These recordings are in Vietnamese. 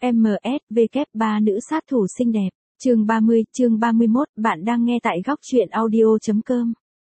MSV3 nữ sát thủ xinh đẹp. Chương 30, chương 31, bạn đang nghe tại góc truyện audio.com.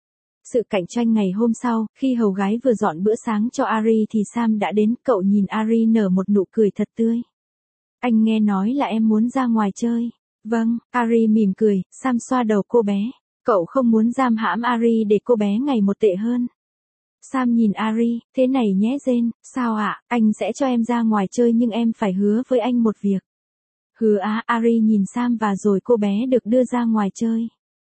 Sự cạnh tranh ngày hôm sau, khi hầu gái vừa dọn bữa sáng cho Ari thì Sam đã đến, cậu nhìn Ari nở một nụ cười thật tươi. Anh nghe nói là em muốn ra ngoài chơi. Vâng, Ari mỉm cười, Sam xoa đầu cô bé. Cậu không muốn giam hãm Ari để cô bé ngày một tệ hơn. Sam nhìn Ari, thế này nhé Jane, sao ạ, anh sẽ cho em ra ngoài chơi nhưng em phải hứa với anh một việc. Hứa á, Ari nhìn Sam và rồi cô bé được đưa ra ngoài chơi.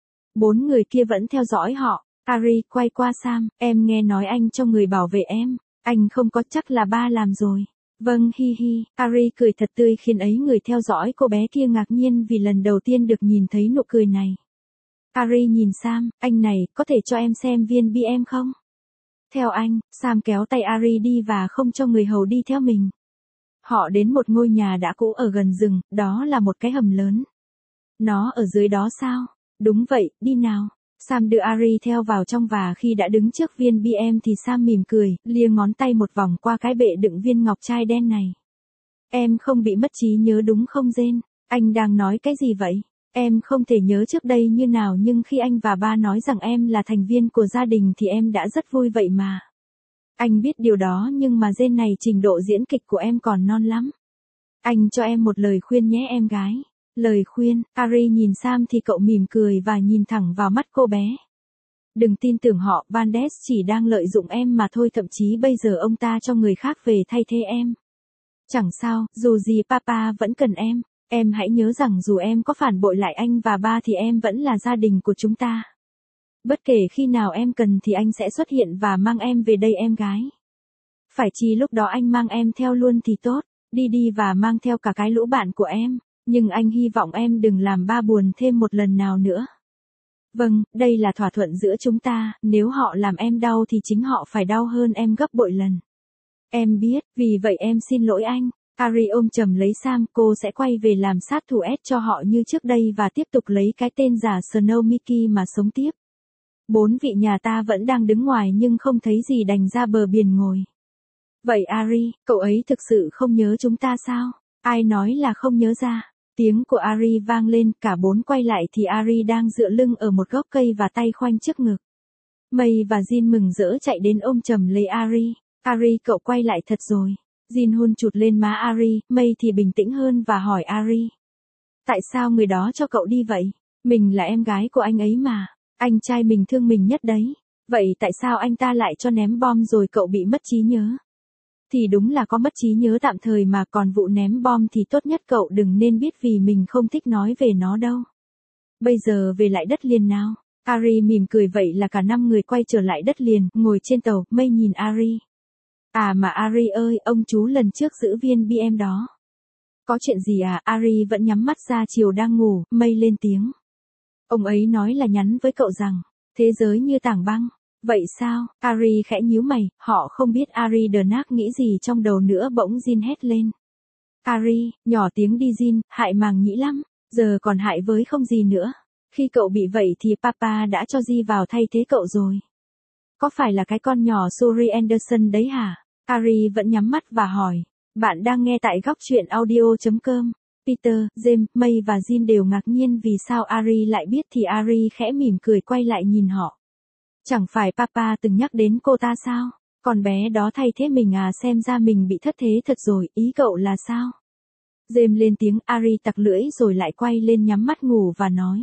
4 người kia vẫn theo dõi họ. Ari quay qua Sam, em nghe nói anh cho người bảo vệ em. Anh không có, chắc là ba làm rồi. Vâng, hi hi, Ari cười thật tươi khiến ấy người theo dõi cô bé kia ngạc nhiên vì lần đầu tiên được nhìn thấy nụ cười này. Ari nhìn Sam, anh này, có thể cho em xem viên bi em không? Theo anh, Sam kéo tay Ari đi và không cho người hầu đi theo mình. Họ đến một ngôi nhà đã cũ ở gần rừng, đó là một cái hầm lớn. Nó ở dưới đó sao? Đúng vậy, đi nào. Sam đưa Ari theo vào trong và khi đã đứng trước viên bi em thì Sam mỉm cười, lia ngón tay một vòng qua cái bệ đựng viên ngọc trai đen này. Em không bị mất trí nhớ đúng không Jane? Anh đang nói cái gì vậy? Em không thể nhớ trước đây như nào nhưng khi anh và ba nói rằng em là thành viên của gia đình thì em đã rất vui vậy mà. Anh biết điều đó nhưng mà Jane này trình độ diễn kịch của em còn non lắm. Anh cho em một lời khuyên nhé em gái. Lời khuyên, Ari nhìn Sam thì cậu mỉm cười và nhìn thẳng vào mắt cô bé. Đừng tin tưởng họ, Vandes chỉ đang lợi dụng em mà thôi, thậm chí bây giờ ông ta cho người khác về thay thế em. Chẳng sao, dù gì papa vẫn cần em. Em hãy nhớ rằng dù em có phản bội lại anh và ba thì em vẫn là gia đình của chúng ta. Bất kể khi nào em cần thì anh sẽ xuất hiện và mang em về đây em gái. Phải chi lúc đó anh mang em theo luôn thì tốt, đi và mang theo cả cái lũ bạn của em, nhưng anh hy vọng em đừng làm ba buồn thêm một lần nào nữa. Vâng, đây là thỏa thuận giữa chúng ta, nếu họ làm em đau thì chính họ phải đau hơn em gấp bội lần. Em biết, vì vậy em xin lỗi anh. Ari ôm chầm lấy Sam, cô sẽ quay về làm sát thủ S cho họ như trước đây và tiếp tục lấy cái tên giả Snow Mickey mà sống tiếp. 4 vị nhà ta vẫn đang đứng ngoài nhưng không thấy gì đành ra bờ biển ngồi. Vậy Ari, cậu ấy thực sự không nhớ chúng ta sao? Ai nói là không nhớ ra? Tiếng của Ari vang lên, cả 4 quay lại thì Ari đang dựa lưng ở một gốc cây và tay khoanh trước ngực. May và Jin mừng rỡ chạy đến ôm chầm lấy Ari. Ari, cậu quay lại thật rồi. Jin hôn chụt lên má Ari, May thì bình tĩnh hơn và hỏi Ari. Tại sao người đó cho cậu đi vậy? Mình là em gái của anh ấy mà. Anh trai mình thương mình nhất đấy. Vậy tại sao anh ta lại cho ném bom rồi cậu bị mất trí nhớ? Thì đúng là có mất trí nhớ tạm thời mà, còn vụ ném bom thì tốt nhất cậu đừng nên biết vì mình không thích nói về nó đâu. Bây giờ về lại đất liền nào. Ari mỉm cười, vậy là cả 5 người quay trở lại đất liền, ngồi trên tàu. May nhìn Ari. À mà Ari ơi, ông chú lần trước giữ viên bi em đó. Có chuyện gì à? Ari vẫn nhắm mắt ra chiều đang ngủ, May lên tiếng. Ông ấy nói là nhắn với cậu rằng, thế giới như tảng băng. Vậy sao? Ari khẽ nhíu mày, họ không biết Ari Dernach nghĩ gì trong đầu nữa. Bỗng Jin hét lên. Ari, nhỏ tiếng đi Jin, hại màng nhĩ lắm, giờ còn hại với không gì nữa. Khi cậu bị vậy thì papa đã cho Ji vào thay thế cậu rồi. Có phải là cái con nhỏ Suri Anderson đấy hả? Ari vẫn nhắm mắt và hỏi. Bạn đang nghe tại góc truyện audio.com. Peter, James, May và Jin đều ngạc nhiên vì sao Ari lại biết thì Ari khẽ mỉm cười quay lại nhìn họ. Chẳng phải papa từng nhắc đến cô ta sao? Con bé đó thay thế mình à, xem ra mình bị thất thế thật rồi, ý cậu là sao? James lên tiếng, Ari tặc lưỡi rồi lại quay lên nhắm mắt ngủ và nói.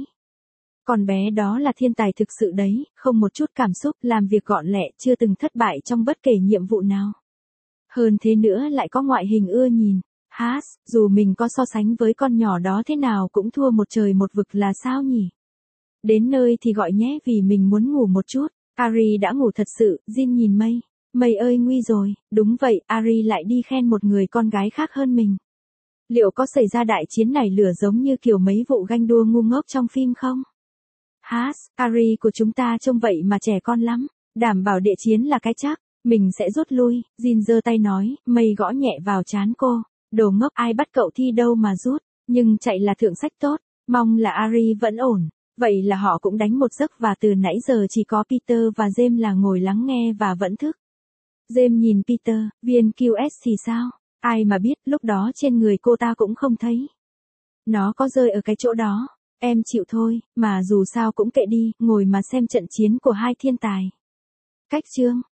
Con bé đó là thiên tài thực sự đấy, không một chút cảm xúc, làm việc gọn lẹ, chưa từng thất bại trong bất kể nhiệm vụ nào. Hơn thế nữa lại có ngoại hình ưa nhìn. Haas, dù mình có so sánh với con nhỏ đó thế nào cũng thua một trời một vực là sao nhỉ? Đến nơi thì gọi nhé vì mình muốn ngủ một chút. Ari đã ngủ thật sự, Jin nhìn May. May ơi nguy rồi, đúng vậy, Ari lại đi khen một người con gái khác hơn mình. Liệu có xảy ra đại chiến nảy lửa giống như kiểu mấy vụ ganh đua ngu ngốc trong phim không? Haas, Ari của chúng ta trông vậy mà trẻ con lắm, đảm bảo địa chiến là cái chắc, mình sẽ rút lui, Jin giơ tay nói, May gõ nhẹ vào trán cô. Đồ ngốc, ai bắt cậu thi đâu mà rút, nhưng chạy là thượng sách tốt, mong là Ari vẫn ổn. Vậy là họ cũng đánh một giấc và từ nãy giờ chỉ có Peter và James là ngồi lắng nghe và vẫn thức. James nhìn Peter, viên QS thì sao? Ai mà biết, lúc đó trên người cô ta cũng không thấy. Nó có rơi ở cái chỗ đó. Em chịu thôi, mà dù sao cũng kệ đi, ngồi mà xem trận chiến của hai thiên tài. Cách chương